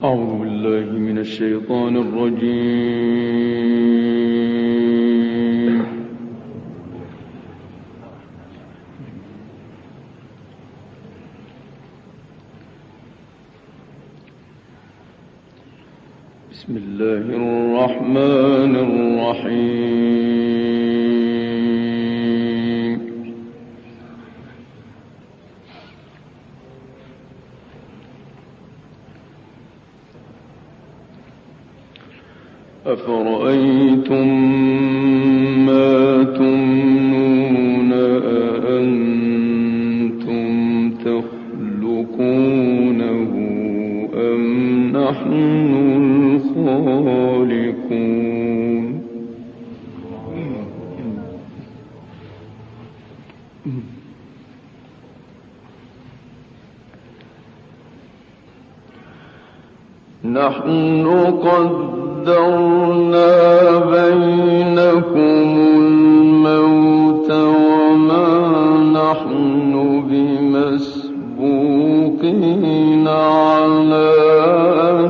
أعوذ بالله من الشيطان الرجيم. بسم الله الرحمن الرحيم. أفرأيتم ما تمنون أأنتم تخلقونه أم نحن الخالقون؟ نحن قدرنا بينكم الموت وما نحن بمسبوقين على أن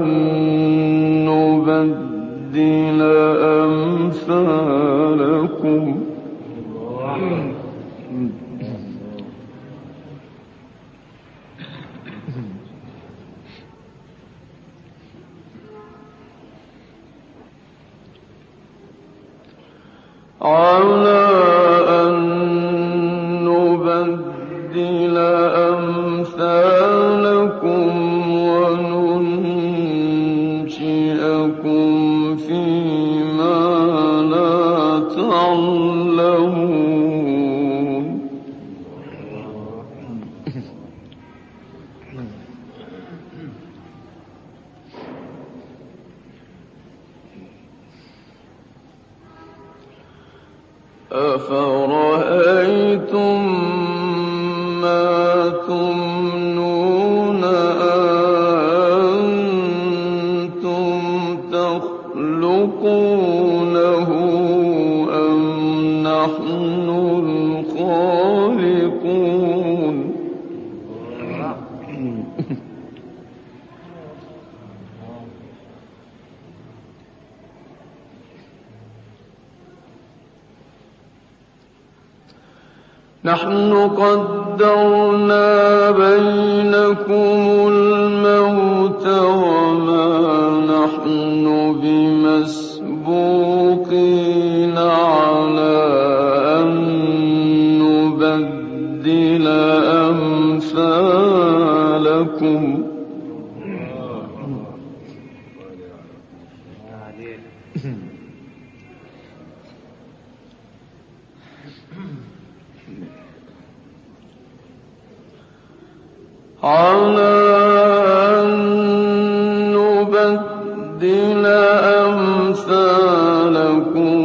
نبدل أمثالكم. على أن نبدل أمثالكم وننشئكم فيما لا تعلمون. أفرأيتم ما تمنون أأنتم تخلقونه أم نحن الخالقون؟ نحن قدرنا بينكم الموت وما نحن بمسبوقين على أن نبدل أمثالكم. على أن نبدل أمثالكم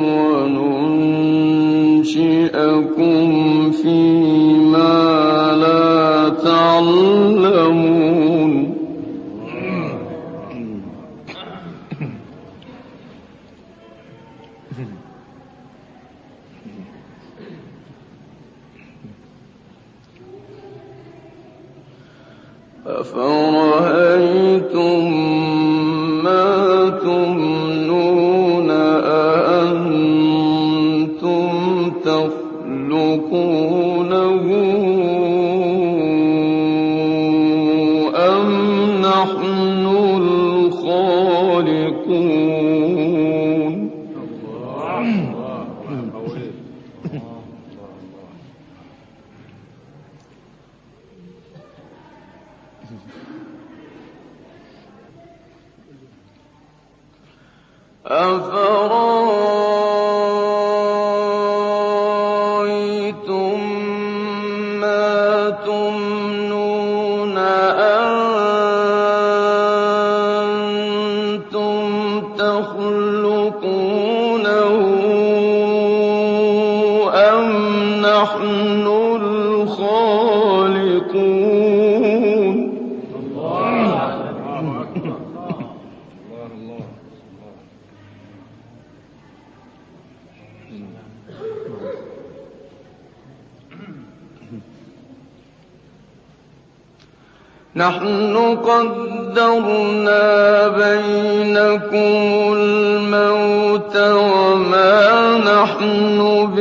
وننشئكم فيما لا تعلمون. أفرأيتم ما تمنون أأنتم تخلقونه أم نحن الخالقون؟ أفرأيتم ما تمنون أأنتم تخلقونه أم نحن الخالقون؟ نحن قدرنا بينكم الموت وما نحن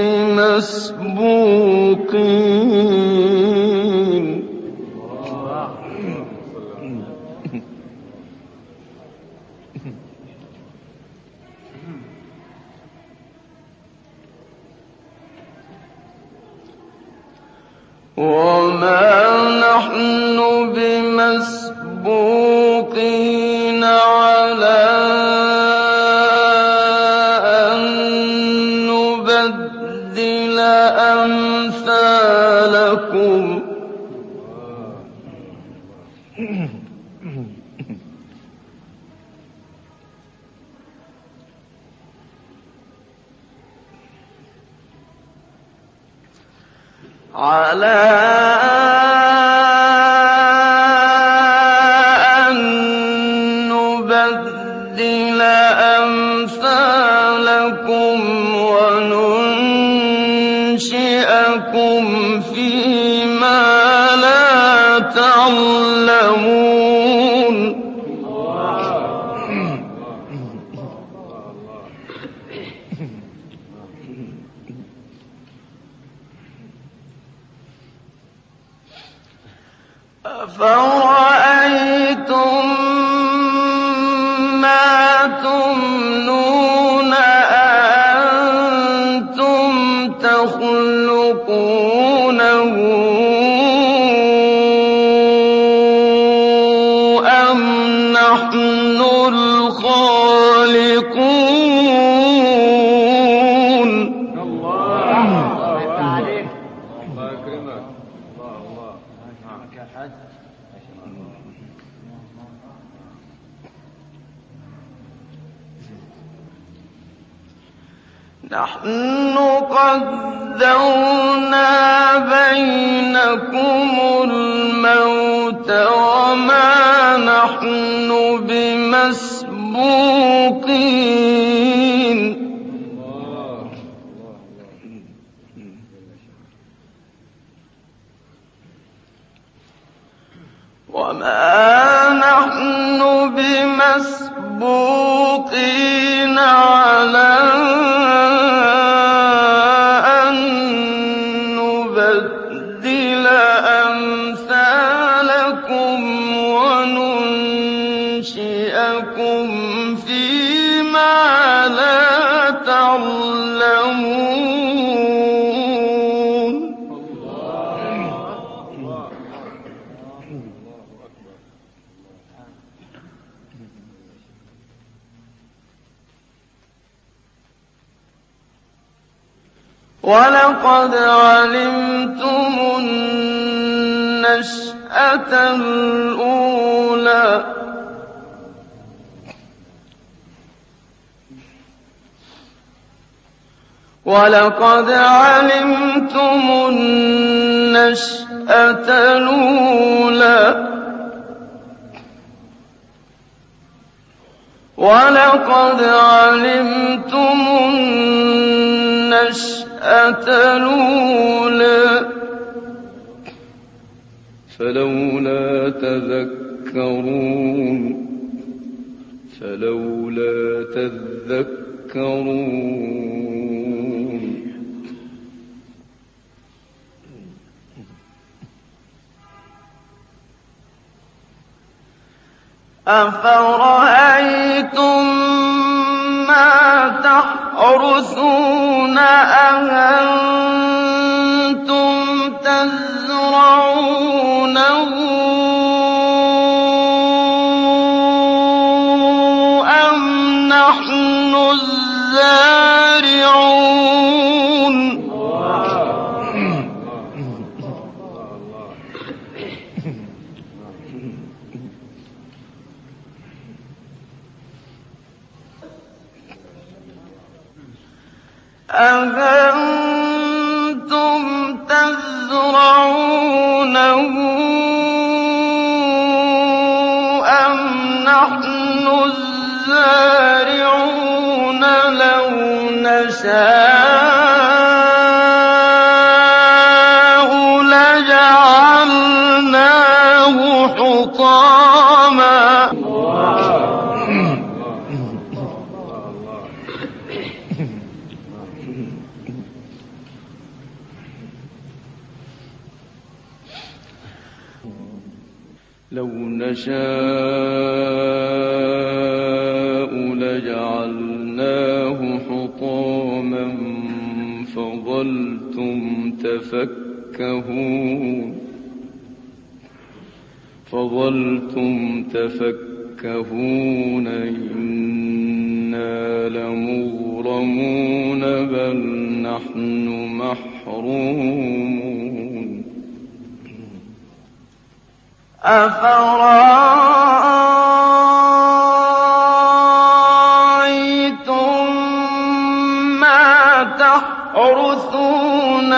بمسبوقين على أن نبدل أمثالكم وننشئكم فيما لا تعلمون أفرأيتم ما تمنون أأنتم تخلقونه أم نحن الخالقون نحن قدرنا بينكم الموت وما نحن بمسبوقين على أن نبدل أمثالكم وننشئكم فيما لا تعلمون ولقد علمتم النشأة الأولى ولقد علمتم النشأة الأولى ولقد علمتم النشأة الأولى فلولا تذكرون أفرأيتم ما تحرثون أأنتم تزرعونه أم نحن الزارعون أأنتم تزرعونه أم نحن الزارعون لو نشاء لجعلناه حطاما نشاء لجعلناه حطاما فظلتم تفكهون إنا لمغرمون بل نحن محرومون أفرأيتم ما تحرثون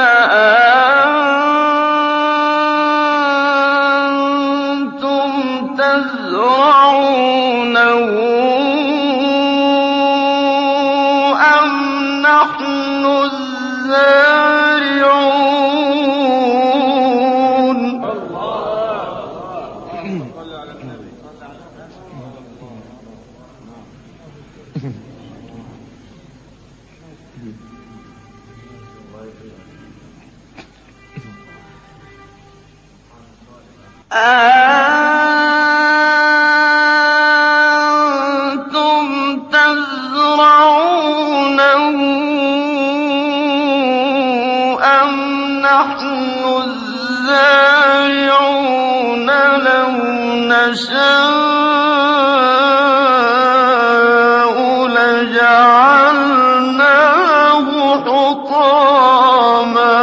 أنتم تزرعونه أم نحن الزارعون أأنتم تزرعونه أم نحن الزارعون لو نشاء لجعلناه حطاما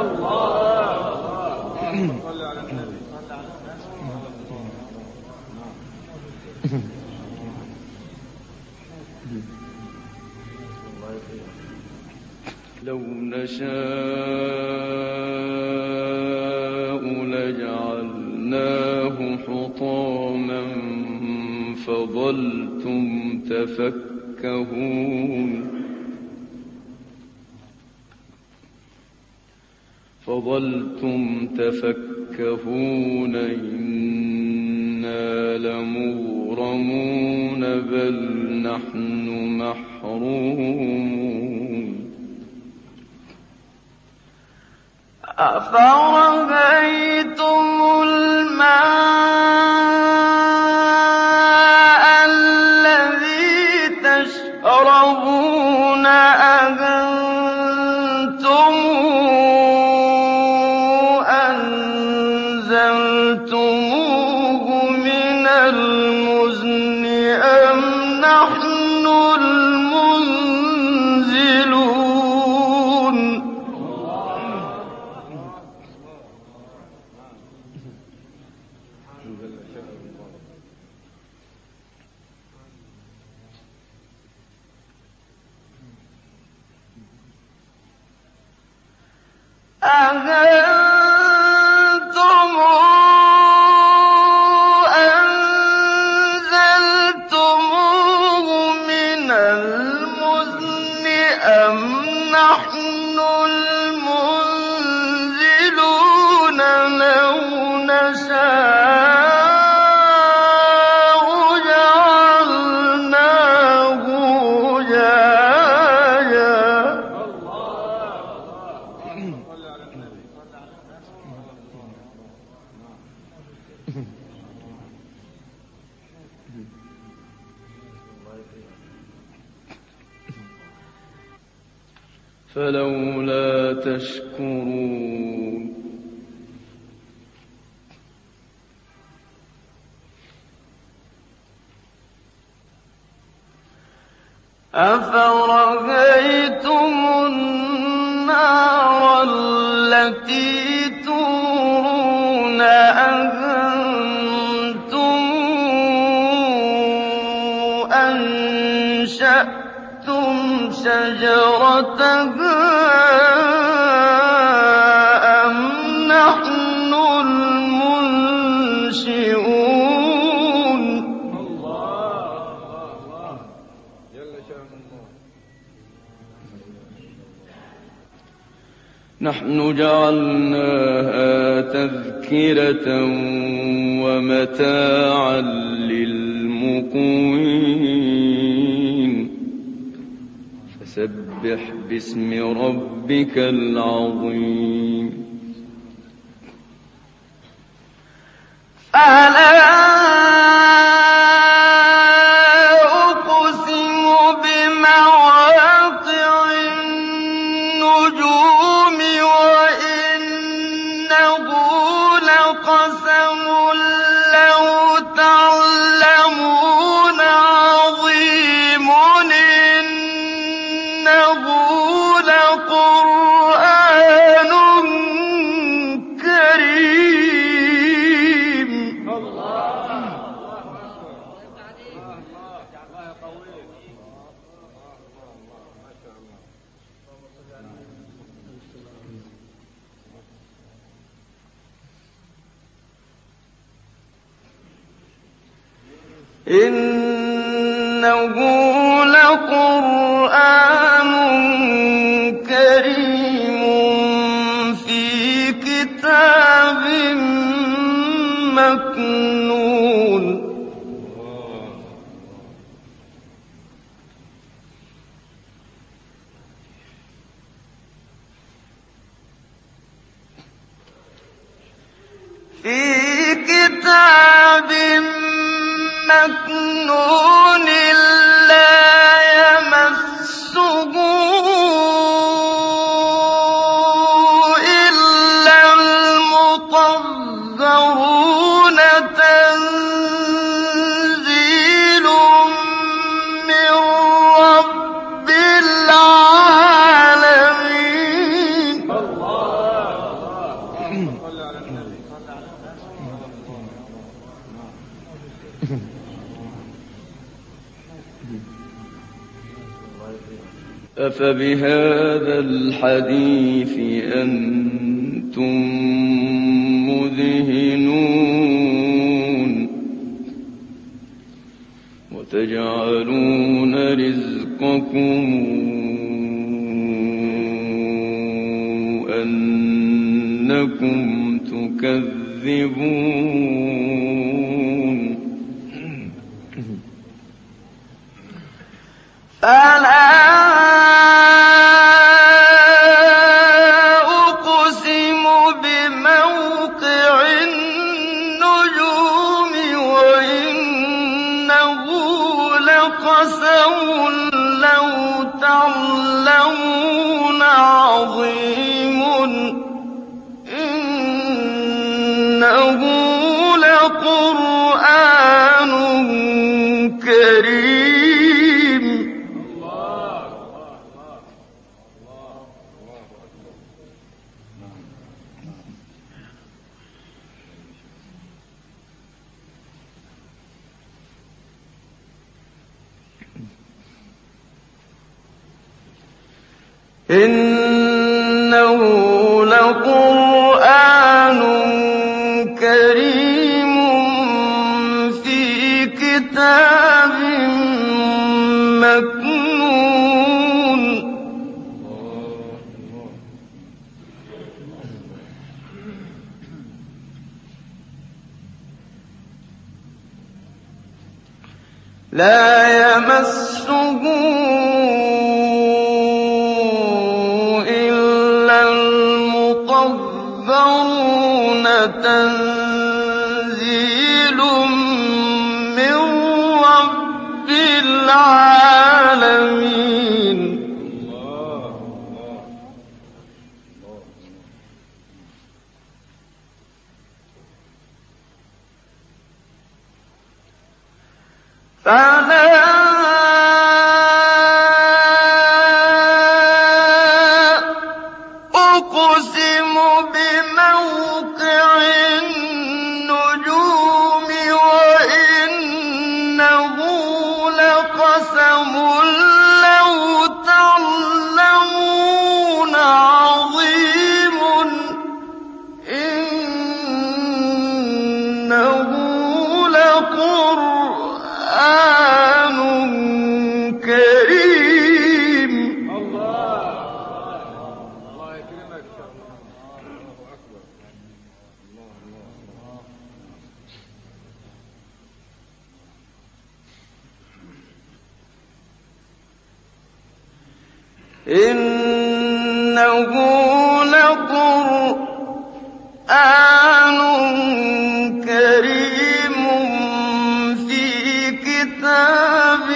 لو نشاء لجعلناه حطاما فظلتم تفكهون إنا لمغرمون بل نحن محرومون أفرأيتم الماء الذي تشربون أأنتم أنزلتموه من المزن أم نحن المنزلون أأنتم أنزلتموه من المزن أم نحن المنزلون لو نشاء جعلناه أجاجا فلولا تشكرون أفرأيتم النار التي تورون أأنتم أنشأتم شجرتها أم نحن المنشئون نحن جعلناها تذكرة ومتاعا للمقوين فسبح باسم ربك العظيم فلا إنه لقرآن كريم في كتاب مكنون مكنون لا يمسه إلا المطهرون تنزيل من رب العالمين أفبهذا الحديث أنتم مدهنون وتجعلون رزقكم أنكم تكذبون فلا أقسم بموقع النجوم وإنه لقسم لو تعلمون عظيم إنه لقرآن كريم إنه لقرآن كريم في كتاب مكنون لا يمسه تنزيل من رب العالمين فلا أقسم بموقع النجوم وإنه لقسم لو تعلمون عظيم إنه لقرآن كريم الله يكرمك إنه لقرآن كريم في كتاب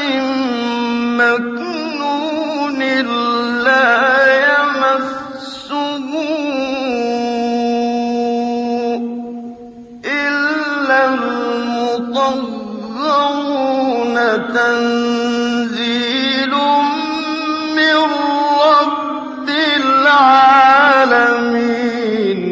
مكنون لا يمسه إلا المطهرون تنزيل من رب العالمين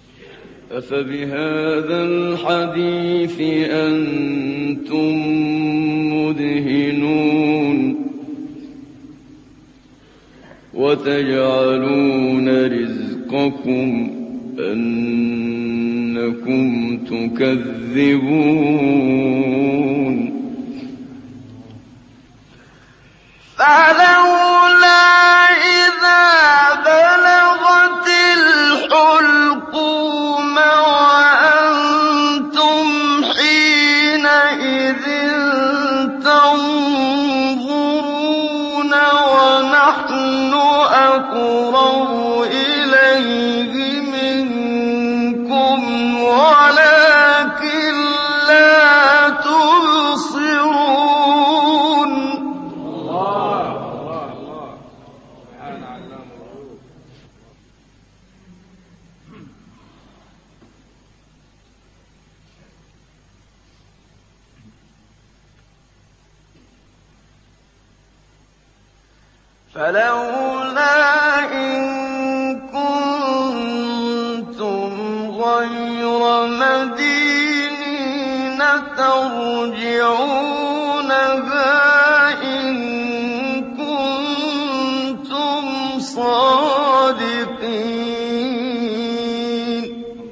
أفبهذا الحديث أنتم وتجعلون رزقكم أنكم تكذبون فلولا إذا بلغت الحلقوم وأنتم حينئذ تنظرون ونحن أقرب إليه منكم ولكن لا تبصرون. فلولا إن كنتم غير مدينين ترجعونها إن كنتم صادقين.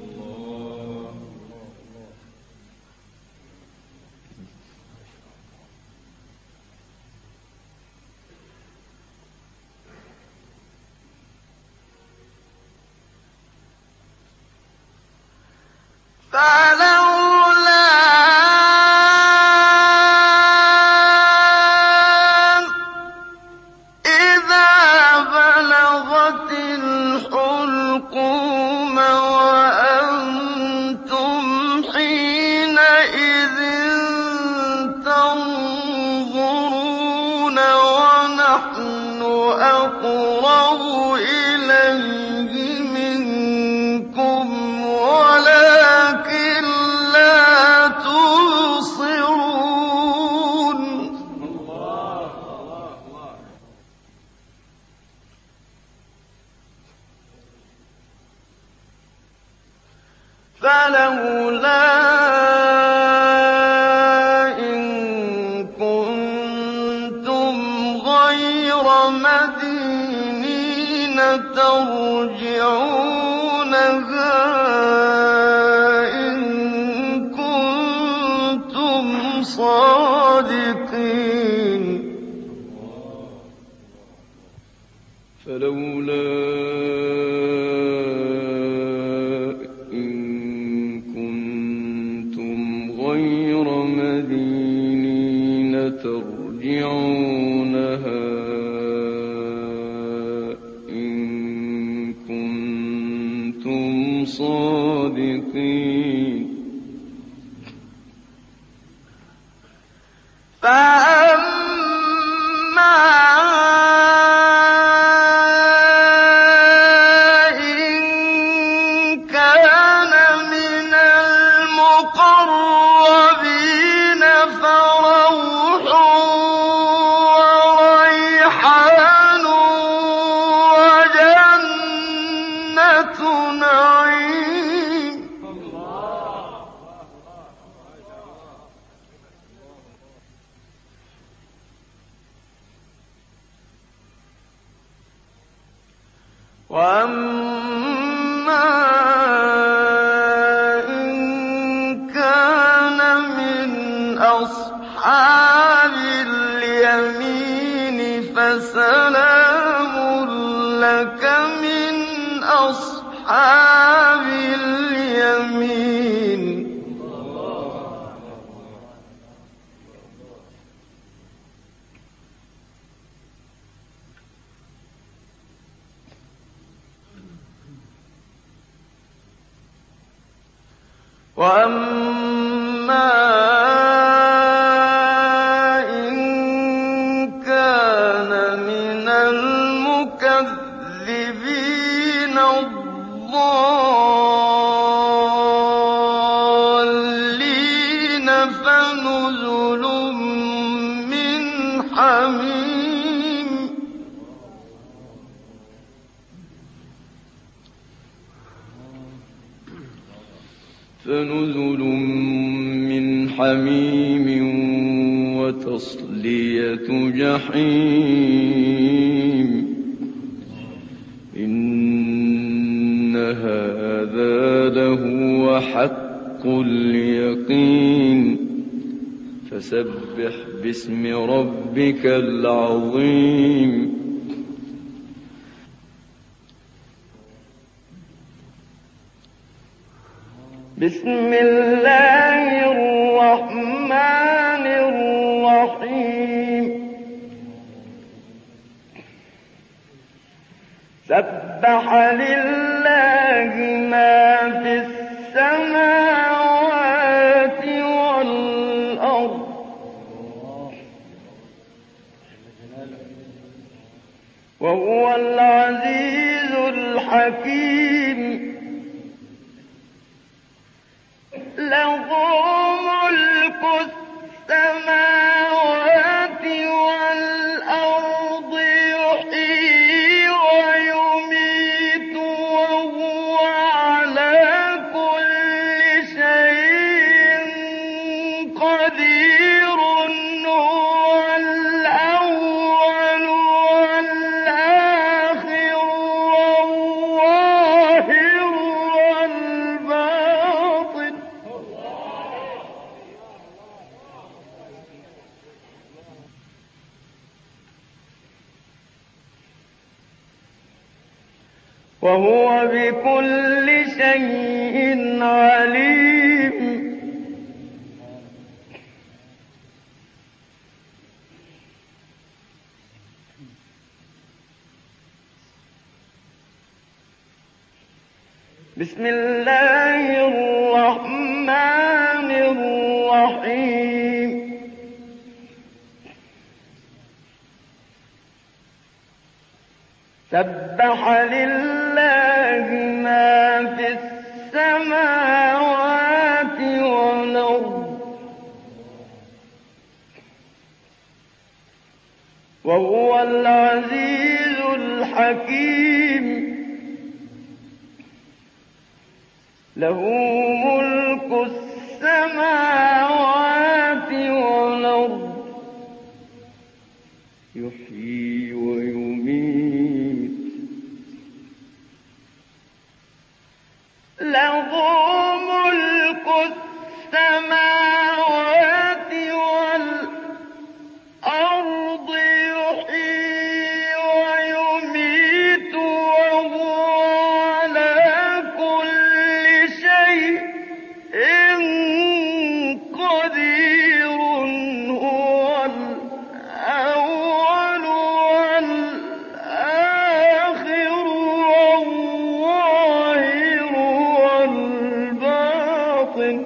فلولا إذا بلغت الحلقوم وأنتم حينئذ تنظرون ونحن أقرب إليه منكم ولكن لا تبصرون. فلولا إن كنتم غير مدينين ترجعونها إن كنتم صادقين. فلولا إن كنتم غير مدينين ترجعونها إن كنتم صادقين. فأما إن كان من المقربين فروح وريحان وجنة نعيم. وأما إن كان من أصحاب اليمين فسلام لك من أصحاب اليمين. وأما إن كان من المكذبين الضالين فنزل من حميم. فنزل من حميم وتصلية جحيم. إن هذا لهو حق اليقين فسبح باسم ربك العظيم بسم الله الرحمن الرحيم سبح لله ما في السماوات والأرض وهو العزيز الحكيم له ملك السماوات والأرض يحيي ويميت وهو على كل شيء قدير هو الأول والآخر والظاهر والباطن وهو بكل شيء عليم بسم الله الرحمن الرحيم سبح لله ما في السماوات والأرض وهو العزيز الحكيم له ملك السماوات والأرض يحيي ويميت له ملك السماوات والأرض يحيي ويميت وهو على كل شيء قدير هو الأول والآخر والظاهر والباطن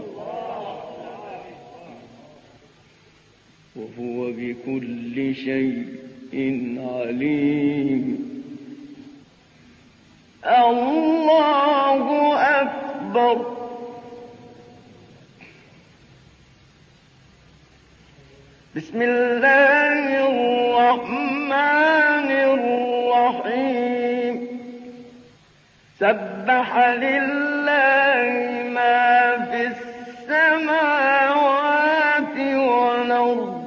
وهو بكل شيء عليم الله أكبر بسم الله الرحمن الرحيم سبح لله ما في السماوات والأرض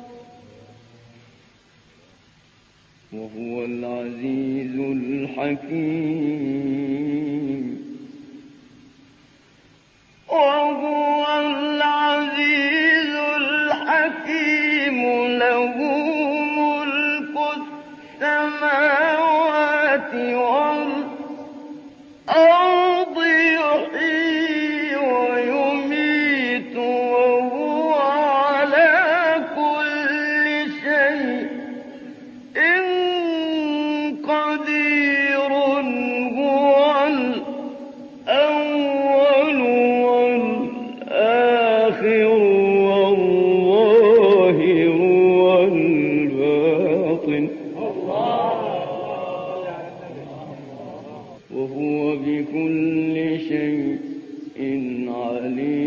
وهو العزيز الحكيم وهو العزيز الحكيم له ملك السماوات والأرض يحيي ويميت وهو على كل شيء قدير هو الأول والآخر والظاهر والباطن وهو بكل شيء عليم